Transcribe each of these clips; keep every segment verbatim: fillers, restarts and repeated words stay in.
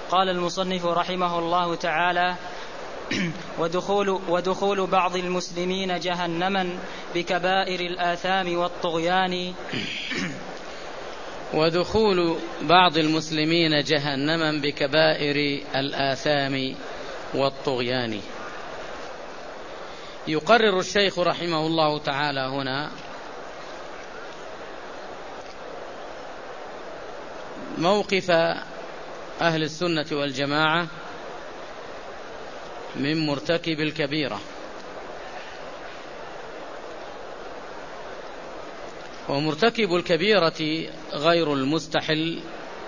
قال المصنف رحمه الله تعالى: ودخول, ودخول بعض المسلمين جهنما بكبائر الآثام والطغيان ودخول بعض المسلمين جهنما بكبائر الآثام والطغيان. يقرر الشيخ رحمه الله تعالى هنا موقف أهل السنة والجماعة من مرتكب الكبيرة. ومرتكب الكبيرة غير المستحل،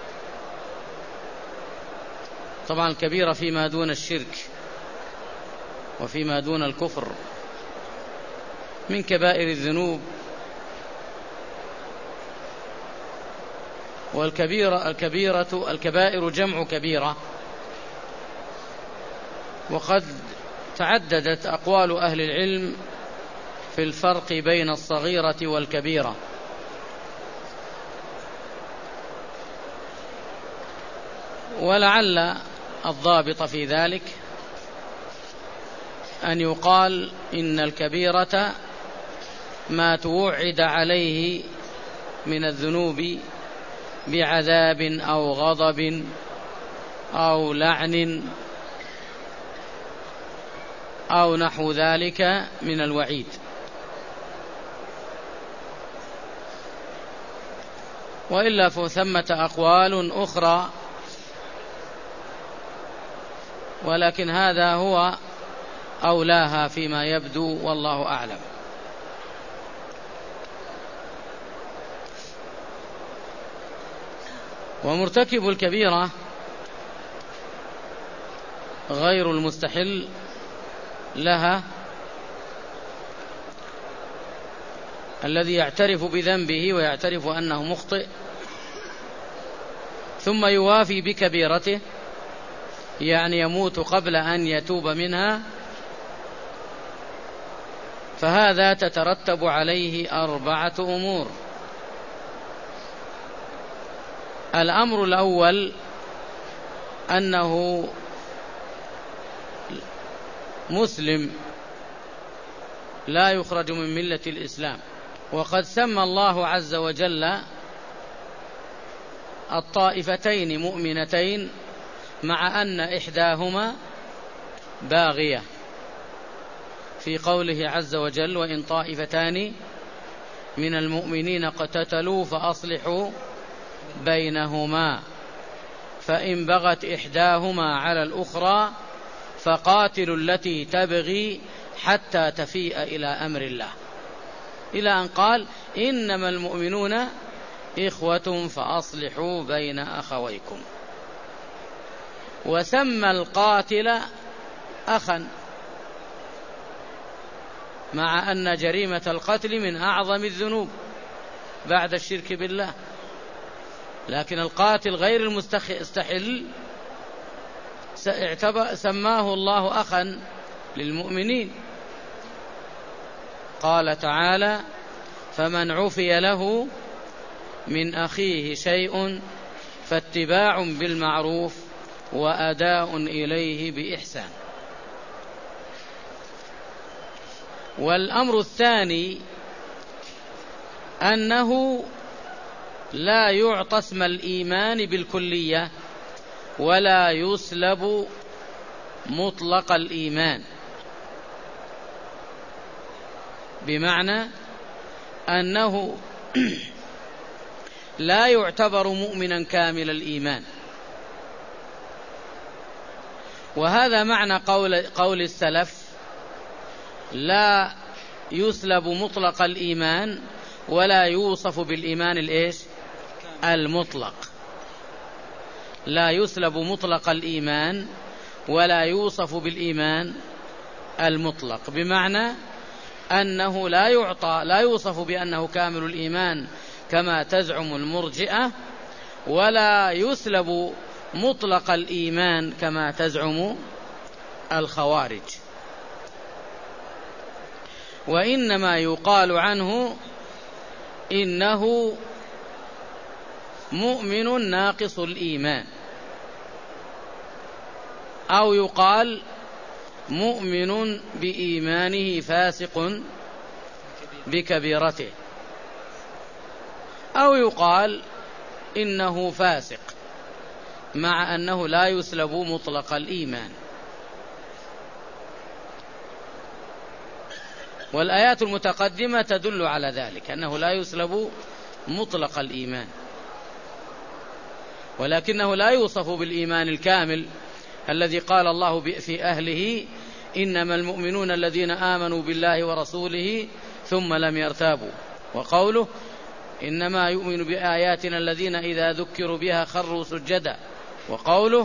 طبعا الكبيرة فيما دون الشرك وفيما دون الكفر من كبائر الذنوب. والكبيرة الكبيرة الكبائر جمع كبيرة، وقد تعددت أقوال أهل العلم في الفرق بين الصغيرة والكبيرة. ولعل الضابط في ذلك أن يقال إن الكبيرة ما توعد عليه من الذنوب بعذاب أو غضب أو لعن أو نحو ذلك من الوعيد. وإلا فثمة أقوال أخرى، ولكن هذا هو أولاها فيما يبدو والله أعلم. ومرتكب الكبيرة غير المستحل لها الذي يعترف بذنبه ويعترف أنه مخطئ ثم يوافي بكبيرته، يعني يموت قبل أن يتوب منها، فهذا تترتب عليه أربعة أمور. الأمر الأول أنه مسلم لا يخرج من ملة الإسلام. وقد سمى الله عز وجل الطائفتين مؤمنتين مع أن إحداهما باغية، في قوله عز وجل: وإن طائفتان من المؤمنين اقتتلوا فأصلحوا بينهما فإن بغت إحداهما على الأخرى فقاتلوا التي تبغي حتى تفيء إلى أمر الله، إلى أن قال: إنما المؤمنون إخوة فأصلحوا بين أخويكم. وسمى القاتل أخا، مع أن جريمة القتل من أعظم الذنوب بعد الشرك بالله، لكن القاتل غير المستحل سماه الله أخا للمؤمنين. قال تعالى: فمن عفي له من أخيه شيء فاتباع بالمعروف وأداء إليه بإحسان. والأمر الثاني أنه لا يعطى اسم الإيمان بالكلية ولا يسلب مطلق الإيمان، بمعنى أنه لا يعتبر مؤمنا كامل الإيمان. وهذا معنى قول, قول السلف: لا يسلب مطلق الإيمان ولا يوصف بالإيمان الإيش؟ المطلق. لا يسلب مطلق الإيمان ولا يوصف بالإيمان المطلق، بمعنى أنه لا يعطى لا يوصف بأنه كامل الإيمان كما تزعم المرجئة، ولا يسلب مطلق الإيمان كما تزعم الخوارج، وإنما يقال عنه إنه مؤمن ناقص الإيمان. أو يقال مؤمن بإيمانه فاسق بكبيرته، أو يقال إنه فاسق مع أنه لا يسلب مطلق الإيمان. والآيات المتقدمة تدل على ذلك، أنه لا يسلب مطلق الإيمان، ولكنه لا يوصف بالإيمان الكامل الذي قال الله في أهله إنما المؤمنون الذين آمنوا بالله ورسوله ثم لم يرتابوا، وقوله إنما يؤمن بآياتنا الذين إذا ذكروا بها خروا سجدا، وقوله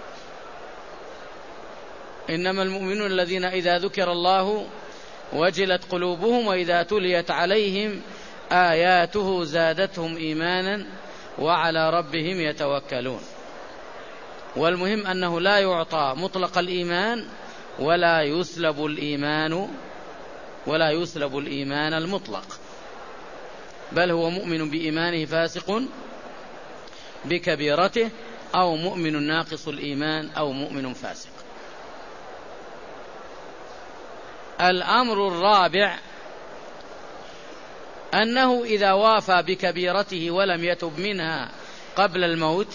إنما المؤمنون الذين إذا ذكر الله وجلت قلوبهم وإذا تليت عليهم آياته زادتهم إيمانا وعلى ربهم يتوكلون. والمهم أنه لا يعطى مطلق الإيمان ولا يسلب الإيمان ولا يسلب الإيمان المطلق، بل هو مؤمن بإيمانه فاسق بكبيرته، أو مؤمن ناقص الإيمان، أو مؤمن فاسق. الأمر الرابع أنه إذا وافى بكبيرته ولم يتب منها قبل الموت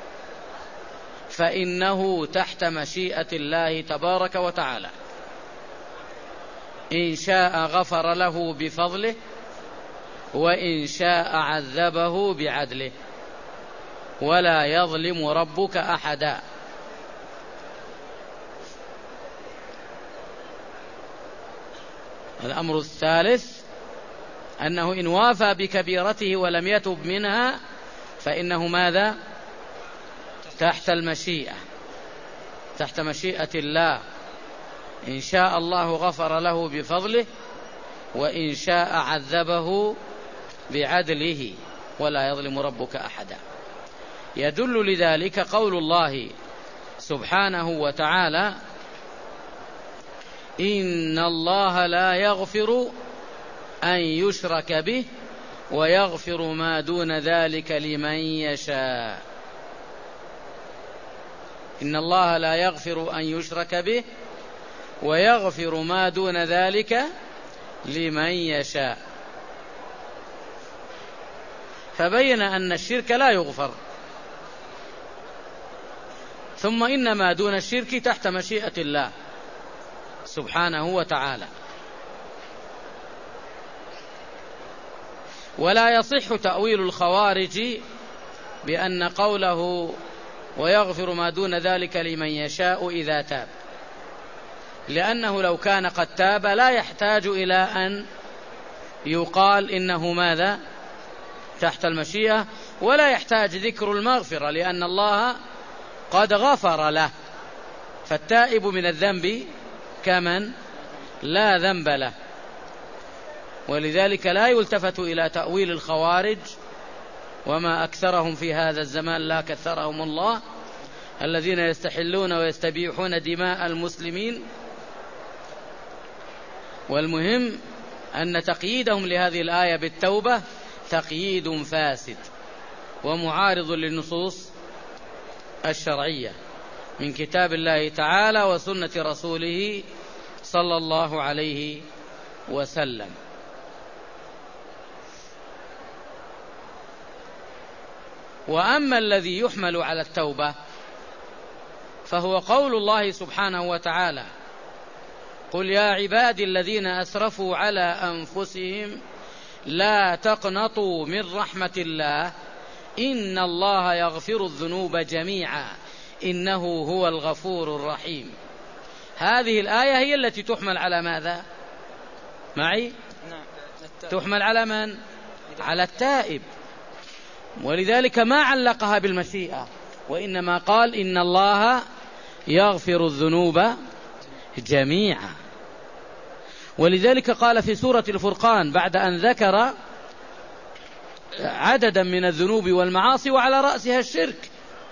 فإنه تحت مشيئة الله تبارك وتعالى، إن شاء غفر له بفضله وإن شاء عذبه بعدله، ولا يظلم ربك أحدا. الأمر الثالث أنه إن وافى بكبيرته ولم يتب منها فإنه ماذا؟ تحت المشيئة، تحت مشيئة الله، إن شاء الله غفر له بفضله وإن شاء عذبه بعدله، ولا يظلم ربك أحدا. يدل لذلك قول الله سبحانه وتعالى إن الله لا يغفر أن يشرك به ويغفر ما دون ذلك لمن يشاء. إن الله لا يغفر أن يشرك به ويغفر ما دون ذلك لمن يشاء، فبين أن الشرك لا يغفر، ثم إن ما دون الشرك تحت مشيئة الله سبحانه وتعالى. ولا يصح تأويل الخوارج بأن قوله ويغفر ما دون ذلك لمن يشاء إذا تاب، لأنه لو كان قد تاب لا يحتاج إلى أن يقال إنه ماذا؟ تحت المشيئة، ولا يحتاج ذكر المغفرة لأن الله قد غفر له، فالتائب من الذنب كمن لا ذنب له. ولذلك لا يلتفت إلى تأويل الخوارج، وما أكثرهم في هذا الزمان، لا كثرهم الله، الذين يستحلون ويستبيحون دماء المسلمين. والمهم أن تقييدهم لهذه الآية بالتوبة تقييد فاسد ومعارض للنصوص الشرعية من كتاب الله تعالى وسنة رسوله صلى الله عليه وسلم. وأما الذي يحمل على التوبة فهو قول الله سبحانه وتعالى قل يا عبادي الذين أسرفوا على أنفسهم لا تقنطوا من رحمة الله إن الله يغفر الذنوب جميعا إنه هو الغفور الرحيم. هذه الآية هي التي تحمل على ماذا؟ معي؟ تحمل على من؟ على التائب، ولذلك ما علقها بالمشيئة، وإنما قال إن الله يغفر الذنوب جميعا. ولذلك قال في سورة الفرقان بعد أن ذكر عددا من الذنوب والمعاصي وعلى رأسها الشرك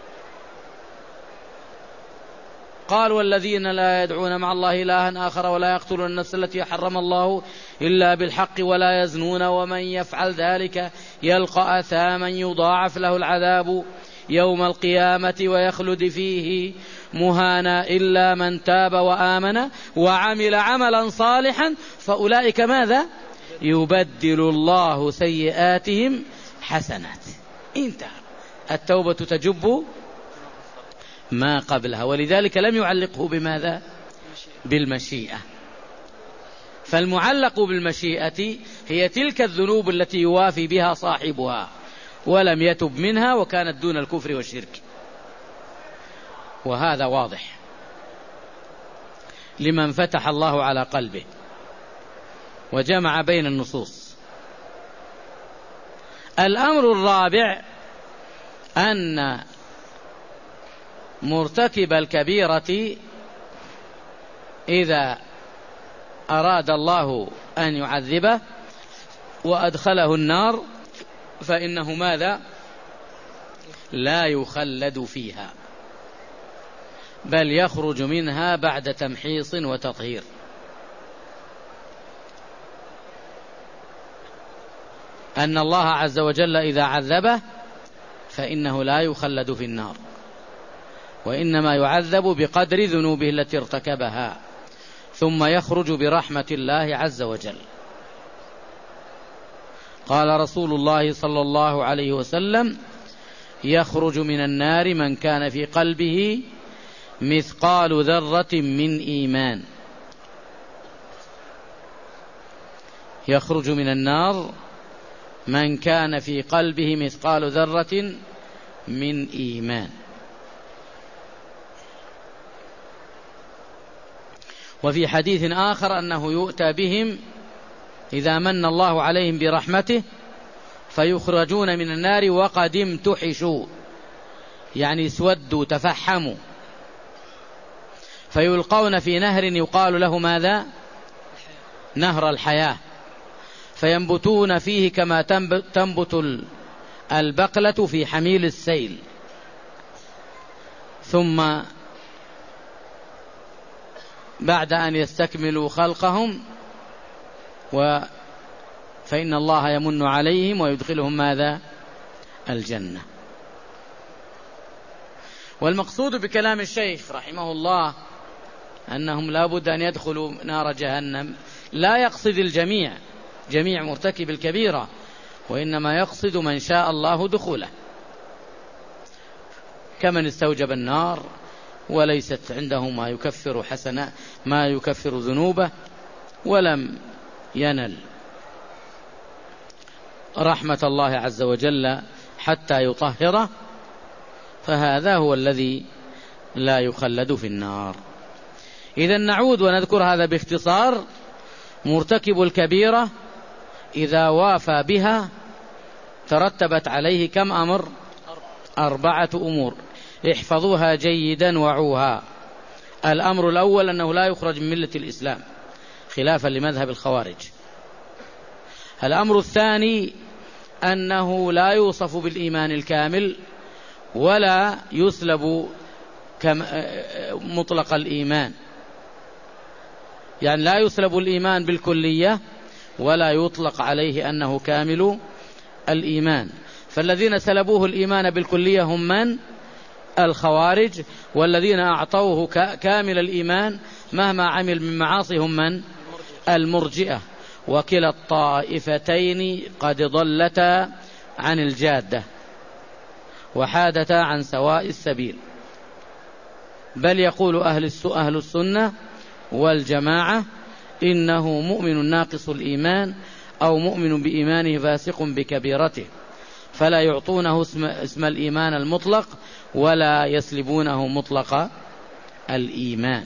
قال والذين لا يدعون مع الله إلها آخر ولا يقتلون النفس التي حرم الله إلا بالحق ولا يزنون ومن يفعل ذلك يلقى أثاما يضاعف له العذاب يوم القيامة ويخلد فيه مهانا إلا من تاب وآمن وعمل عملا صالحا فأولئك ماذا؟ يبدل الله سيئاتهم حسنات. انتهى. التوبة تجب ما قبلها، ولذلك لم يعلقه بماذا؟ بالمشيئة. فالمعلق بالمشيئة هي تلك الذنوب التي يوافي بها صاحبها ولم يتب منها وكانت دون الكفر والشرك، وهذا واضح لمن فتح الله على قلبه وجمع بين النصوص. الأمر الرابع أن مرتكب الكبيرة إذا أراد الله أن يعذبه وأدخله النار فإنه ماذا؟ لا يخلد فيها، بل يخرج منها بعد تمحيص وتطهير. أن الله عز وجل إذا عذبه فإنه لا يخلد في النار، وإنما يعذب بقدر ذنوبه التي ارتكبها، ثم يخرج برحمة الله عز وجل. قال رسول الله صلى الله عليه وسلم: يخرج من النار من كان في قلبه مثقال ذرة من إيمان. يخرج من النار من كان في قلبه مثقال ذرة من إيمان. وفي حديث آخر أنه يؤتى بهم إذا من الله عليهم برحمته فيخرجون من النار وقد امتحشوا، يعني اسودوا تفحموا، فيلقون في نهر يقال له ماذا؟ نهر الحياة، فينبتون فيه كما تنبت البقلة في حميل السيل، ثم بعد أن يستكملوا خلقهم و فإن الله يمن عليهم ويدخلهم ماذا؟ الجنة. والمقصود بكلام الشيخ رحمه الله أنهم لا بد أن يدخلوا نار جهنم، لا يقصد الجميع، جميع مرتكب الكبيرة، وإنما يقصد من شاء الله دخوله، كمن استوجب النار وليست عنده ما يكفر حسنا ما يكفر ذنوبه ولم ينل رحمة الله عز وجل حتى يطهره، فهذا هو الذي لا يخلد في النار. إذن نعود ونذكر هذا باختصار. مرتكب الكبيرة إذا وافى بها ترتبت عليه كم أمر؟ أربعة أمور، احفظوها جيدا وعوها. الأمر الأول أنه لا يخرج من ملة الإسلام خلافا لمذهب الخوارج. الأمر الثاني أنه لا يوصف بالإيمان الكامل ولا يسلب مطلق الإيمان، يعني لا يسلب الإيمان بالكلية ولا يطلق عليه أنه كامل الإيمان. فالذين سلبوه الإيمان بالكلية هم من؟ الخوارج، والذين أعطوه كامل الإيمان مهما عمل من معاصي هم من؟ المرجئة. وكلا الطائفتين قد ضلتا عن الجادة وحادتا عن سواء السبيل. بل يقول أهل أهل السنة والجماعة إنه مؤمن ناقص الإيمان أو مؤمن بإيمانه فاسق بكبيرته، فلا يعطونه اسم, اسم الإيمان المطلق ولا يسلبونه مطلق الإيمان.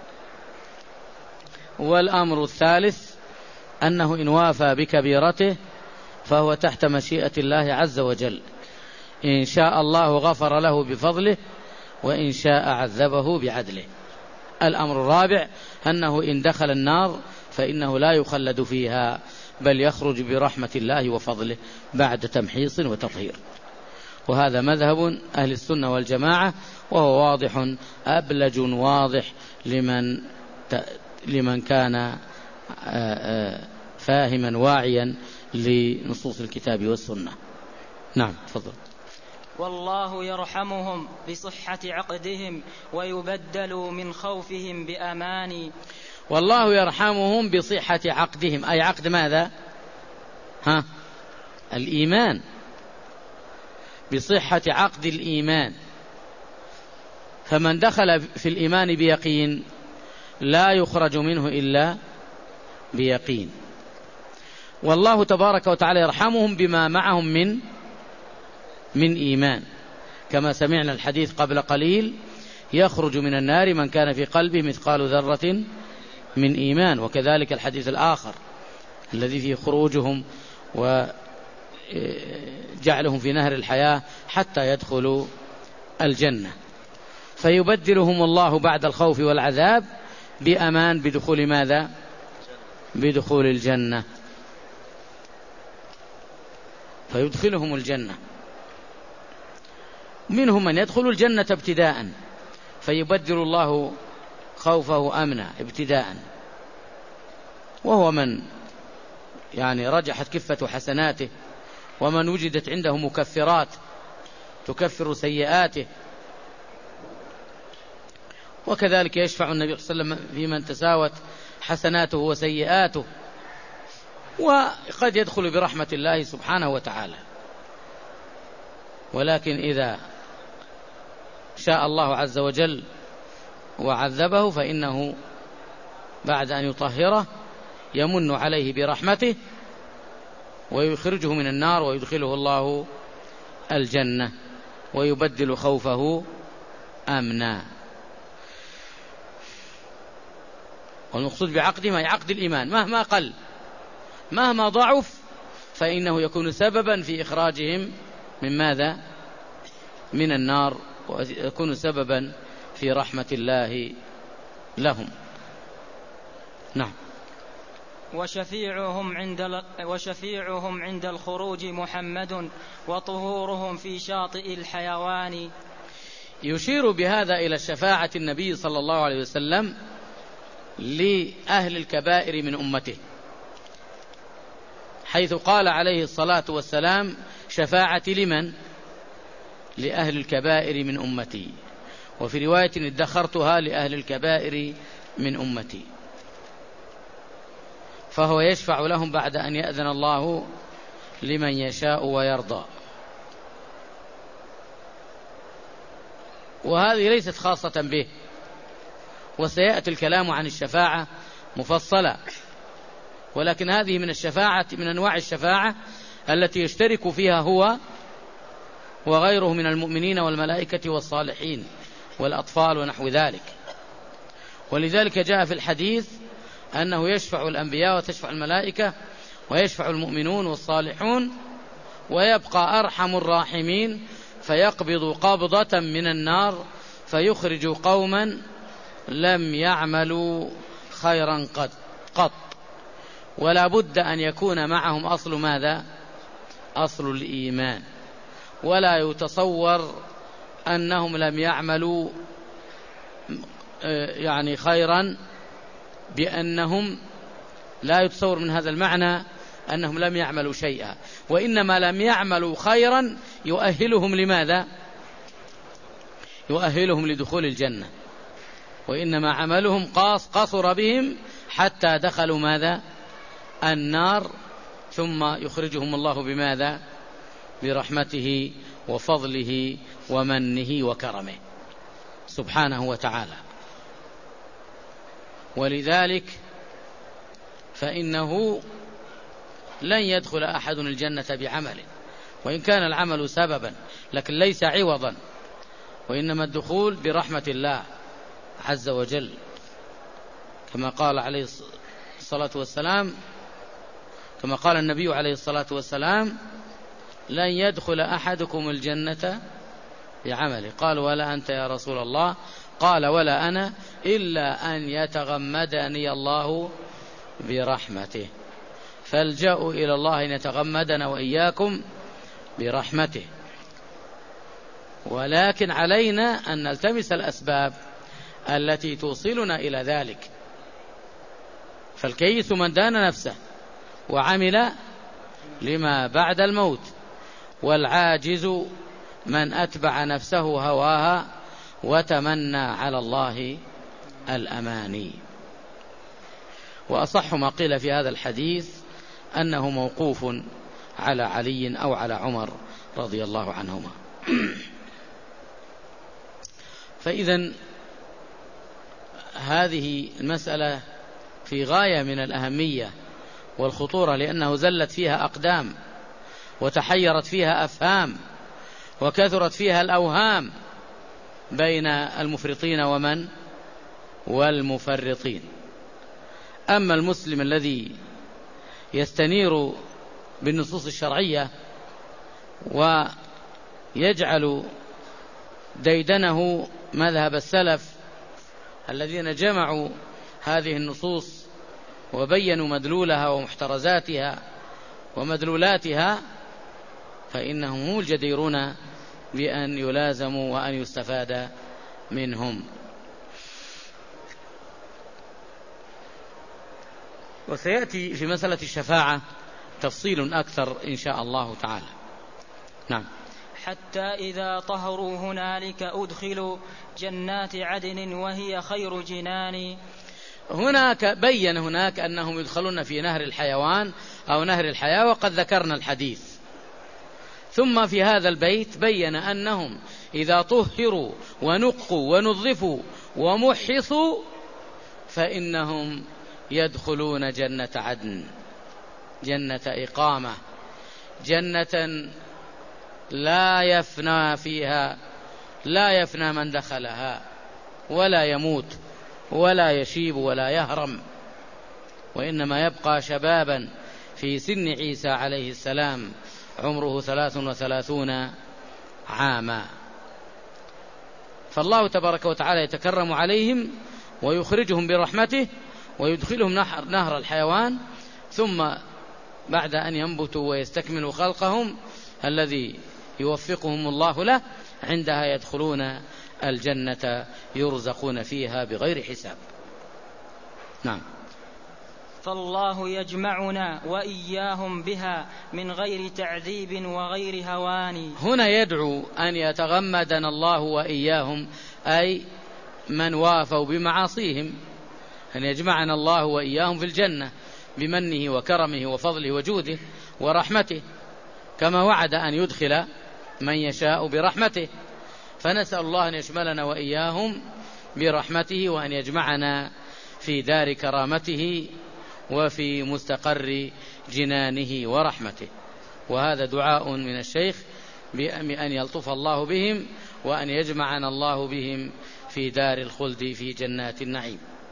والأمر الثالث أنه إن وافى بكبيرته فهو تحت مشيئة الله عز وجل، إن شاء الله غفر له بفضله وإن شاء عذبه بعدله. الأمر الرابع أنه إن دخل النار فإنه لا يخلد فيها بل يخرج برحمة الله وفضله بعد تمحيص وتطهير. وهذا مذهب أهل السنة والجماعة، وهو واضح أبلج واضح لمن لمن كان فاهما واعيا لنصوص الكتاب والسنة. نعم تفضل. والله يرحمهم بصحة عقدهم ويبدل من خوفهم بأمان. والله يرحمهم بصحة عقدهم، أي عقد ماذا؟ ها؟ الإيمان، بصحة عقد الإيمان. فمن دخل في الإيمان بيقين لا يخرج منه إلا بيقين. والله تبارك وتعالى يرحمهم بما معهم من من إيمان، كما سمعنا الحديث قبل قليل: يخرج من النار من كان في قلبه مثقال ذرة من إيمان. وكذلك الحديث الآخر الذي فيه خروجهم وجعلهم في نهر الحياة حتى يدخلوا الجنة. فيبدلهم الله بعد الخوف والعذاب بأمان، بدخول ماذا؟ بدخول الجنة. فيدخلهم الجنة. منهم من يدخل الجنة ابتداء فيبدل الله خوفه أمنا ابتداء، وهو من يعني رجحت كفة حسناته، ومن وجدت عنده مكفرات تكفر سيئاته. وكذلك يشفع النبي صلى الله عليه وسلم في من تساوت حسناته وسيئاته. وقد يدخل برحمة الله سبحانه وتعالى، ولكن إذا شاء الله عز وجل وعذبه فإنه بعد أن يطهره يمن عليه برحمته ويخرجه من النار ويدخله الله الجنة ويبدل خوفه أمنا. والمقصود بعقده أي عقد الإيمان، مهما قل مهما ضعف فإنه يكون سببا في إخراجهم من ماذا؟ من النار، ويكون سببا في رحمة الله لهم. نعم. وشفيعهم عند وشفيعهم عند الخروج محمد وطهورهم في شاطئ الحيوان. يشير بهذا إلى شفاعة النبي صلى الله عليه وسلم لأهل الكبائر من أمته، حيث قال عليه الصلاة والسلام: شفاعتي لمن؟ لأهل الكبائر من أمتي. وفي رواية: ادخرتها لأهل الكبائر من أمتي. فهو يشفع لهم بعد أن يأذن الله لمن يشاء ويرضى. وهذه ليست خاصة به، وسيأتي الكلام عن الشفاعة مفصلا، ولكن هذه من الشفاعة من أنواع الشفاعة التي يشترك فيها هو وغيره من المؤمنين والملائكة والصالحين والأطفال ونحو ذلك. ولذلك جاء في الحديث أنه يشفع الأنبياء وتشفع الملائكة ويشفع المؤمنون والصالحون، ويبقى أرحم الراحمين فيقبض قبضة من النار فيخرج قوما لم يعملوا خيرا قد قط. ولا بد أن يكون معهم أصل ماذا؟ أصل الإيمان. ولا يتصور أنهم لم يعملوا يعني خيرا، بأنهم لا يتصور من هذا المعنى أنهم لم يعملوا شيئا، وإنما لم يعملوا خيرا يؤهلهم لماذا؟ يؤهلهم لدخول الجنة. وإنما عملهم قاص قصر بهم حتى دخلوا ماذا؟ النار، ثم يخرجهم الله بماذا؟ برحمته وفضله ومنه وكرمه سبحانه وتعالى. ولذلك فإنه لن يدخل أحد الجنة بعمله، وإن كان العمل سببا، لكن ليس عوضا، وإنما الدخول برحمة الله عز وجل، كما قال عليه الصلاة والسلام كما قال النبي عليه الصلاة والسلام: لن يدخل أحدكم الجنة بعمله. قال: ولا أنت يا رسول الله؟ قال: ولا أنا، إلا أن يتغمدني الله برحمته. فالجأوا إلى الله أن يتغمدنا وإياكم برحمته. ولكن علينا أن نلتمس الأسباب التي توصلنا إلى ذلك. فالكيس من دان نفسه وعمل لما بعد الموت، والعاجز من أتبع نفسه هواها وتمنى على الله الأماني. وأصح ما قيل في هذا الحديث أنه موقوف على علي أو على عمر رضي الله عنهما. فإذن هذه المسألة في غاية من الأهمية والخطورة، لأنه زلت فيها أقدام وتحيرت فيها أفهام وكثرت فيها الأوهام بين المفرطين ومن والمفرطين. أما المسلم الذي يستنير بالنصوص الشرعية ويجعل ديدنه مذهب السلف الذين جمعوا هذه النصوص وبينوا مدلولها ومحترزاتها ومدلولاتها، فإنهم هم الجديرون بأن يلازموا وأن يستفاد منهم. وسيأتي في مسألة الشفاعة تفصيل أكثر إن شاء الله تعالى. نعم. حتى إذا طهروا هنالك أدخلوا جنات عدن وهي خير جنان. هناك بين هناك أنهم يدخلون في نهر الحيوان أو نهر الحياة، وقد ذكرنا الحديث. ثم في هذا البيت بين أنهم إذا طهروا ونقوا ونظفوا ومحصوا فإنهم يدخلون جنة عدن، جنة إقامة، جنة لا يفنى فيها، لا يفنى من دخلها ولا يموت ولا يشيب ولا يهرم، وإنما يبقى شبابا في سن عيسى عليه السلام عمره ثلاث وثلاثون عاما. فالله تبارك وتعالى يتكرم عليهم ويخرجهم برحمته ويدخلهم نهر, نهر الحيوان، ثم بعد أن ينبتوا ويستكملوا خلقهم الذي يوفقهم الله له، عندها يدخلون الجنة يرزقون فيها بغير حساب. نعم. فالله يجمعنا وإياهم بها من غير تعذيب وغير هوان. هنا يدعو أن يتغمدنا الله وإياهم، أي من وافوا بمعاصيهم، أن يجمعنا الله وإياهم في الجنة بمنه وكرمه وفضله وجوده ورحمته، كما وعد أن يدخل من يشاء برحمته. فنسأل الله أن يشملنا وإياهم برحمته، وأن يجمعنا في دار كرامته وفي مستقر جنانه ورحمته. وهذا دعاء من الشيخ بأن يلطف الله بهم وأن يجمعنا الله بهم في دار الخلد في جنات النعيم.